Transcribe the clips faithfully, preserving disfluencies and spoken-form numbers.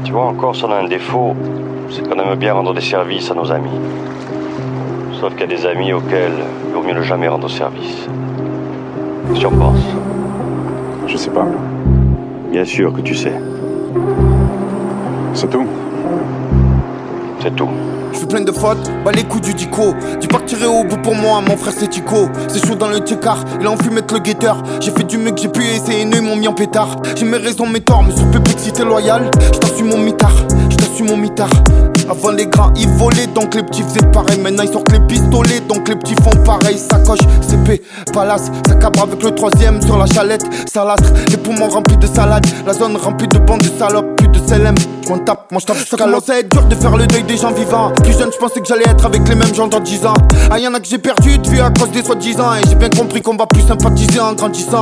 Tu vois, en Corse, on a un défaut, c'est qu'on aime bien rendre des services à nos amis. Sauf qu'il y a des amis auxquels il vaut mieux ne jamais rendre service. Qu'est-ce que tu en penses? Je sais pas. Bien sûr que tu sais. C'est tout. C'est tout. Je suis plein de fautes, bah les coups du dico. Dis pas que tirer au bout pour moi, mon frère c'est Tico. C'est chaud dans le ticard, il a envie de mettre le guetteur. J'ai fait du mieux que j'ai pu essayer, ils m'ont mis en pétard. J'ai mes raisons, mes torts, mais sur public si t'es loyal, je t'assume mon mitard, je t'assume mon mitard. Avant les grands ils volaient, donc les petits faisaient pareil. Maintenant ils sortent les pistolets, donc les petits font pareil. Sacoche, C P, palace, ça cabre avec le troisième sur la chalette. Salastre, les poumons remplis de salade, la zone remplie de bandes de salopes. Plus de C L M, j'm'en tape, moi j'tape. Ça commence à être dur de faire le deuil des gens vivants. Plus jeune j'pensais que j'allais être avec les mêmes gens dans dix ans. Ah y'en a que j'ai perdu de vue à cause des soi-disant. Et j'ai bien compris qu'on va plus sympathiser en grandissant.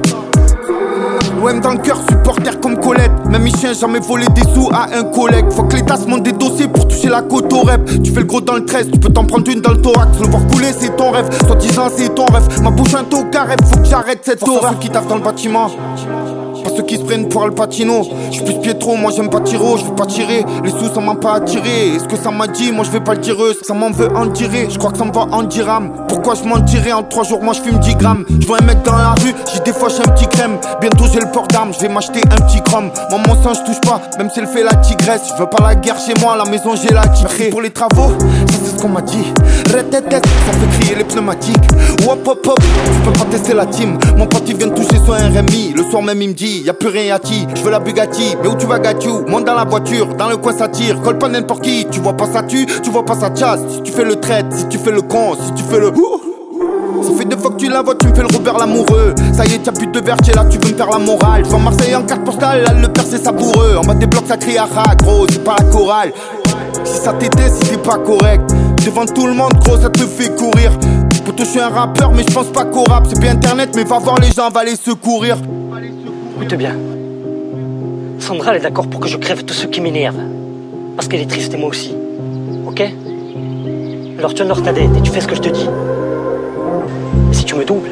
L'O M dans le cœur, supporter comme Colette. Même mes chiens, jamais volé des sous à un collègue. Faut que l'État se monte des dossiers pour toucher la côte au rep. Tu fais le gros dans le treize, tu peux t'en prendre une dans le thorax. Le voir couler, c'est ton rêve. Soit disant, c'est ton rêve. Ma bouche un taux carré, faut que j'arrête cette horreur. Ceux qui taffent dans le bâtiment, pas ceux qui se prennent pour Al Pacino. J'suis plus Pietro, moi j'aime pas tiro, j'veux pas tirer. Les sous ça m'a pas attiré. Est-ce que ça m'a dit, moi je vais pas le dire. Ça m'en veut en tirer, je crois que ça me va en dirham. Pourquoi je m'en tirais en trois jours, moi je fume dix grammes. Je vois un mec dans la rue, j'ai des fois j'ai un petit crème. Bientôt j'ai le port d'armes, je vais m'acheter un petit chrome. Moi mon sang je touche pas, même si elle fait la tigresse. Je veux pas la guerre chez moi, à la maison j'ai la tigresse. Pour les travaux, ça c'est ce qu'on m'a dit. Retetet, ça fait crier les pneumatiques. Hop hop hop, je peux pas tester la team. Mon pote il vient de toucher son R M I. Le soir même il me dit, y'a plus rien à ti. Je veux la Bugatti, mais où tu vas Gatchou? Monte dans la voiture, dans le coin ça tire. Colle pas n'importe qui, tu vois pas ça tue, tu vois pas ça chasse. Si tu fais le traite, si tu fais le con, si tu fais le ça fait deux fois que tu la vois, tu me fais le Robert l'amoureux. Ça y est, t'as plus de vertier, là tu veux me faire la morale. Je vois Marseille en carte postale, là le père c'est savoureux. En bas des blocs ça crie à rat, gros, c'est pas la chorale. Si ça t'était, si t'es pas correct devant tout le monde, gros, ça te fait courir. Poto, je suis un rappeur, mais je pense pas qu'au rap. C'est bien internet, mais va voir les gens, va les secourir. Écoute bien, Sandra elle est d'accord pour que je crève tous ceux qui m'énervent. Parce qu'elle est triste et moi aussi. Ok? Alors tu honores ta dette et tu fais ce que je te dis. Et si tu me doubles,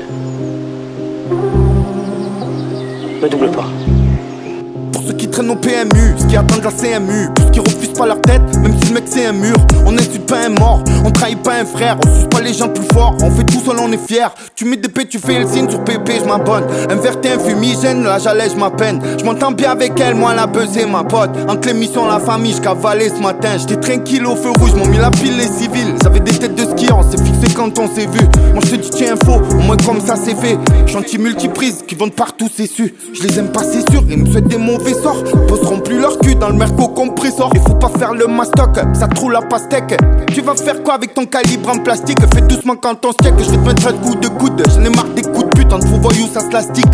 me double pas. Pour ceux qui traînent au P M U, ceux qui attendent la C M U, pour ceux qui refusent pas leur tête, même si le mec c'est un mur. On insulte pas un mort, on trahit pas un frère, on suce pas les gens plus forts, on fait tout seul, on est fier. Tu mets des P, tu fais le signe sur P P, je m'abonne. Un verté, un fumigène, là j'allège ma peine. Je m'entends bien avec elle, moi la buzzée, ma pote. Entre l'émission, la famille, je cavalais ce matin. J'étais tranquille au feu rouge, m'ont mis la pile les civils. J'avais des têtes de ski, on s'est fixé quand on s'est vu. Moi je te dis tiens faux, au moins comme ça c'est fait. Chantier multiprise, qui vont de partout c'est su. Je les aime pas c'est sûr, ils me souhaitent des mauvais sorts. Ils poseront plus leur cul dans le merco compressor. Il faut pas faire le mastoc, ça trouve la pastèque. Tu vas faire quoi avec ton calibre en plastique? Fais doucement quand on se check, je vais te mettre un coup de coude. J'en ai marre des coups de pute, entre vous voyous ça se lastique.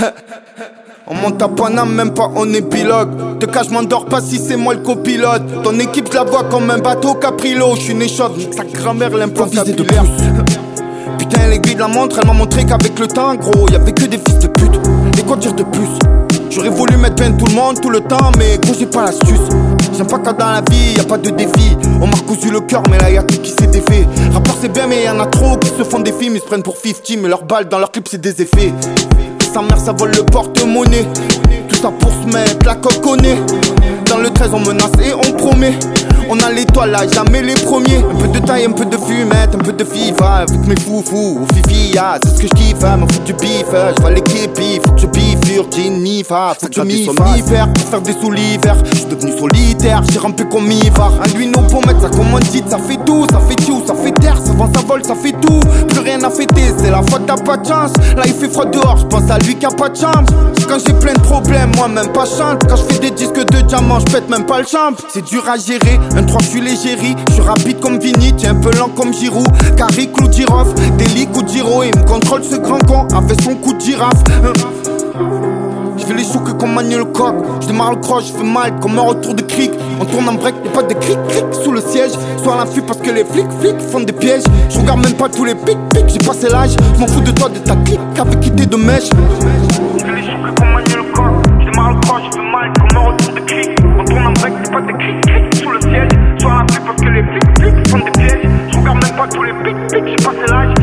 On monte à Paname, même pas on est pilote. Te cache, m'endors pas si c'est moi le copilote. Ton équipe, je la vois comme un bateau Caprilo. Je suis une échauve, nique sa grand-mère l'improvisateur. Putain, l'aiguille de la montre, elle m'a montré qu'avec le temps, gros, y'avait que des fils de pute. Et quoi dire de plus? J'aurais voulu mettre bien tout le monde tout le temps, mais gros j'ai pas l'astuce. J'aime pas quand dans la vie y'a pas de défi. On m'a cousu le cœur mais là y'a tout qui s'est défait. Rappeur c'est bien mais y'en a trop qui se font des films. Ils se prennent pour cinquante mais leurs balles dans leurs clips c'est des effets. Sa mère ça vole le porte-monnaie. Tout ça pour se mettre la coconne. Dans le treize on menace et on promet. On a l'étoile là, jamais les premiers. Un peu de taille, un peu de fumette, un peu de FIFA. Avec mes foufous, ou fifi, yeah, c'est ce que je kiffe. Me foutre du bif, je vois l'équipe, faut que je bifure, Jennifer. Faut que je m'y somnifère, pour faire des sous l'hiver. Je suis devenu solitaire, j'ai rampé comme Ivar. Un lui nos pommettes, ça commandite, ça fait tout. Ça fait tout, ça fait terre, ça vend, ça vole, ça fait tout. Plus rien à fêter, c'est la faute, t'as pas de chance. Là il fait froid dehors, je pense à lui qui a pas de chambre. Quand j'ai plein de problèmes, moi même pas chante. Quand je fais des disques de diamants, je pète même pas le champ. C'est dur à gérer. Un trois, je suis légérie, je suis rapide comme Vini, tiens un peu lent comme Giroud. Carré, Clou, Giroffe, Deli, coup de Giro. Il me contrôle ce grand con avec son coup de girafe. Je fais les choux que comme Manuel Coq. Je démarre le croche, je fais mal comme un retour de cric. On tourne en break, y'a pas de cric cric sous le siège. Soit à l'affût parce que les flics flics font des pièges. Je regarde même pas tous les pics pics, j'ai passé l'âge. Je m'en fous de toi, de ta clique avec qui t'es de mèche. Je fais les choux que comme Manuel Coq. Je démarre le croche, je fais mal comme un retour de cric. On tourne en break, y'a pas de cric cric sous le siège. Soit à l'affût parce que les flics flics font des pièges. Je regarde même pas tous les pics pics, j'ai passé l'âge.